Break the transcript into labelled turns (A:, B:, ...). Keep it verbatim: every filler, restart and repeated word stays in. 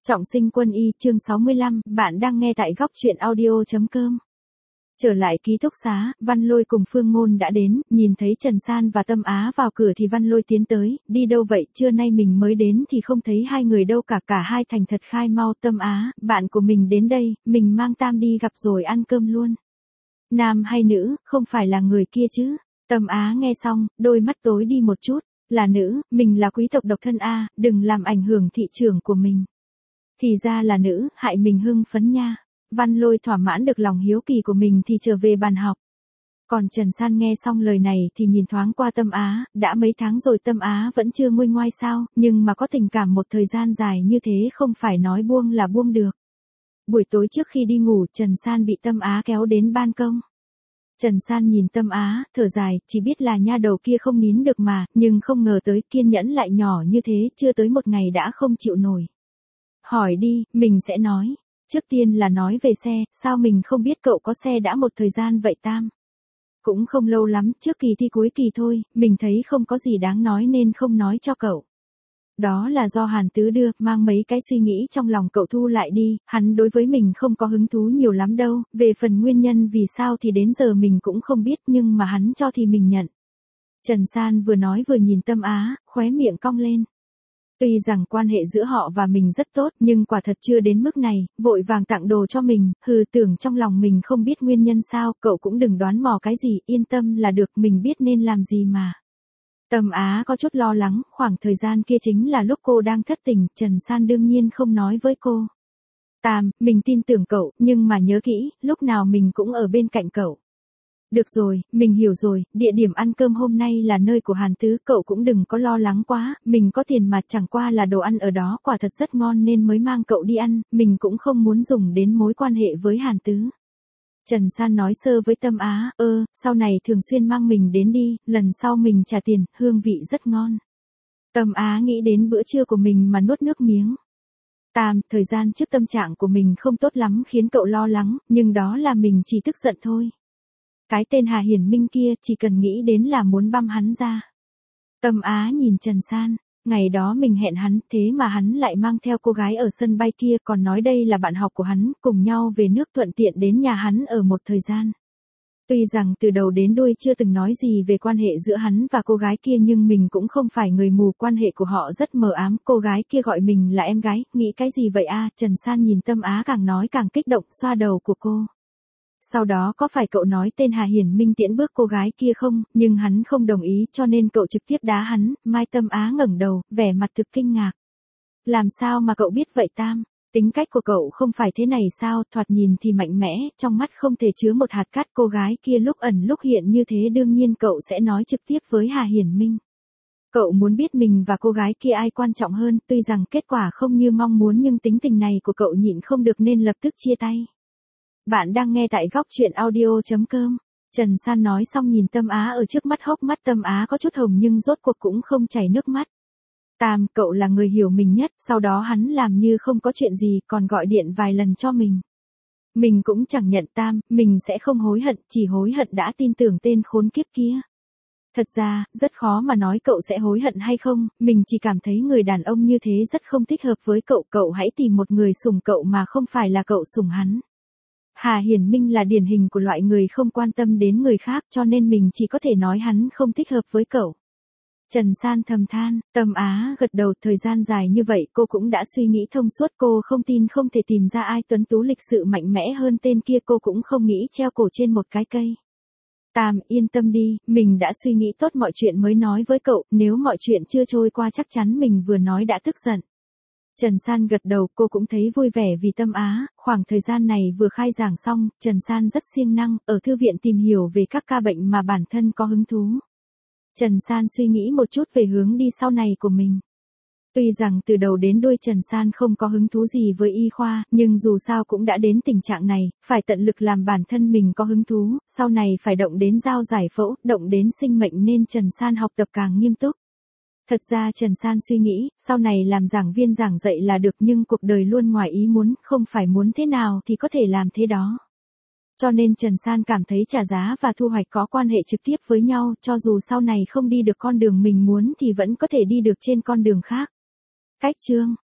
A: Trọng sinh quân y chương sáu mươi lăm, bạn đang nghe tại góc truyện audio.com. Trở lại ký túc xá, Văn Lôi cùng Phương Ngôn đã đến, nhìn thấy Trần San và Tâm Á vào cửa thì Văn Lôi tiến tới, đi đâu vậy, trưa nay mình mới đến thì không thấy hai người đâu cả, cả hai thành thật khai mau. Tâm Á, bạn của mình đến đây, mình mang Tam đi gặp rồi ăn cơm luôn. Nam hay nữ, không phải là người kia chứ? Tâm Á nghe xong, đôi mắt tối đi một chút, là nữ, mình là quý tộc độc thân a, đừng làm ảnh hưởng thị trường của mình. Thì ra là nữ, hại mình hưng phấn nha. Văn Lôi thỏa mãn được lòng hiếu kỳ của mình thì trở về bàn học. Còn Trần San nghe xong lời này thì nhìn thoáng qua Tâm Á, đã mấy tháng rồi Tâm Á vẫn chưa nguôi ngoai sao, nhưng mà có tình cảm một thời gian dài như thế không phải nói buông là buông được. Buổi tối trước khi đi ngủ, Trần San bị Tâm Á kéo đến ban công. Trần San nhìn Tâm Á, thở dài, chỉ biết là nha đầu kia không nín được mà, nhưng không ngờ tới kiên nhẫn lại nhỏ như thế, chưa tới một ngày đã không chịu nổi. Hỏi đi, mình sẽ nói. Trước tiên là nói về xe, sao mình không biết cậu có xe đã một thời gian vậy Tam? Cũng không lâu lắm, trước kỳ thi cuối kỳ thôi, mình thấy không có gì đáng nói nên không nói cho cậu. Đó là do Hàn Tứ đưa, mang mấy cái suy nghĩ trong lòng cậu thu lại đi, hắn đối với mình không có hứng thú nhiều lắm đâu, về phần nguyên nhân vì sao thì đến giờ mình cũng không biết nhưng mà hắn cho thì mình nhận. Trần San vừa nói vừa nhìn Tâm Á, khóe miệng cong lên. Tuy rằng quan hệ giữa họ và mình rất tốt nhưng quả thật chưa đến mức này, vội vàng tặng đồ cho mình, hừ tưởng trong lòng mình không biết nguyên nhân sao, cậu cũng đừng đoán mò cái gì, yên tâm là được, mình biết nên làm gì mà. Tâm Á có chút lo lắng, khoảng thời gian kia chính là lúc cô đang thất tình, Trần San đương nhiên không nói với cô. Tam, mình tin tưởng cậu, nhưng mà nhớ kỹ, lúc nào mình cũng ở bên cạnh cậu. Được rồi, mình hiểu rồi, địa điểm ăn cơm hôm nay là nơi của Hàn Tứ, cậu cũng đừng có lo lắng quá, mình có tiền mà chẳng qua là đồ ăn ở đó quả thật rất ngon nên mới mang cậu đi ăn, mình cũng không muốn dùng đến mối quan hệ với Hàn Tứ. Trần San nói sơ với Tâm Á, ơ, sau này thường xuyên mang mình đến đi, lần sau mình trả tiền, hương vị rất ngon. Tâm Á nghĩ đến bữa trưa của mình mà nuốt nước miếng. Tam, thời gian trước tâm trạng của mình không tốt lắm khiến cậu lo lắng, nhưng đó là mình chỉ tức giận thôi. Cái tên Hà Hiển Minh kia chỉ cần nghĩ đến là muốn băm hắn ra. Tâm Á nhìn Trần San, ngày đó mình hẹn hắn, thế mà hắn lại mang theo cô gái ở sân bay kia, còn nói đây là bạn học của hắn, cùng nhau về nước thuận tiện đến nhà hắn ở một thời gian. Tuy rằng từ đầu đến đuôi chưa từng nói gì về quan hệ giữa hắn và cô gái kia nhưng mình cũng không phải người mù, quan hệ của họ rất mờ ám, cô gái kia gọi mình là em gái, nghĩ cái gì vậy a? Trần San nhìn Tâm Á càng nói càng kích động, xoa đầu của cô. Sau đó có phải cậu nói tên Hà Hiển Minh tiễn bước cô gái kia không, nhưng hắn không đồng ý cho nên cậu trực tiếp đá hắn, Mai Tâm Á ngẩng đầu, vẻ mặt thực kinh ngạc. Làm sao mà cậu biết vậy Tam? Tính cách của cậu không phải thế này sao, thoạt nhìn thì mạnh mẽ, trong mắt không thể chứa một hạt cát, cô gái kia lúc ẩn lúc hiện như thế đương nhiên cậu sẽ nói trực tiếp với Hà Hiển Minh. Cậu muốn biết mình và cô gái kia ai quan trọng hơn, tuy rằng kết quả không như mong muốn nhưng tính tình này của cậu nhịn không được nên lập tức chia tay. Bạn đang nghe tại góc truyện audio.com. Trần San nói xong nhìn Tâm Á ở trước mắt, hốc mắt Tâm Á có chút hồng nhưng rốt cuộc cũng không chảy nước mắt. Tam, cậu là người hiểu mình nhất, sau đó hắn làm như không có chuyện gì còn gọi điện vài lần cho mình. Mình cũng chẳng nhận Tam, mình sẽ không hối hận, chỉ hối hận đã tin tưởng tên khốn kiếp kia. Thật ra, rất khó mà nói cậu sẽ hối hận hay không, mình chỉ cảm thấy người đàn ông như thế rất không thích hợp với cậu, cậu hãy tìm một người sủng cậu mà không phải là cậu sủng hắn. Hà Hiển Minh là điển hình của loại người không quan tâm đến người khác cho nên mình chỉ có thể nói hắn không thích hợp với cậu. Trần San thầm than, Tâm Á gật đầu, thời gian dài như vậy cô cũng đã suy nghĩ thông suốt, cô không tin không thể tìm ra ai tuấn tú lịch sự mạnh mẽ hơn tên kia, cô cũng không nghĩ treo cổ trên một cái cây. Tam, yên tâm đi, mình đã suy nghĩ tốt mọi chuyện mới nói với cậu, nếu mọi chuyện chưa trôi qua chắc chắn mình vừa nói đã tức giận. Trần San gật đầu, cô cũng thấy vui vẻ vì Tâm Á, khoảng thời gian này vừa khai giảng xong, Trần San rất siêng năng, ở thư viện tìm hiểu về các ca bệnh mà bản thân có hứng thú. Trần San suy nghĩ một chút về hướng đi sau này của mình. Tuy rằng từ đầu đến đuôi Trần San không có hứng thú gì với y khoa, nhưng dù sao cũng đã đến tình trạng này, phải tận lực làm bản thân mình có hứng thú, sau này phải động đến giao giải phẫu, động đến sinh mệnh nên Trần San học tập càng nghiêm túc. Thật ra Trần San suy nghĩ, sau này làm giảng viên giảng dạy là được nhưng cuộc đời luôn ngoài ý muốn, không phải muốn thế nào thì có thể làm thế đó. Cho nên Trần San cảm thấy trả giá và thu hoạch có quan hệ trực tiếp với nhau, cho dù sau này không đi được con đường mình muốn thì vẫn có thể đi được trên con đường khác. Cách chương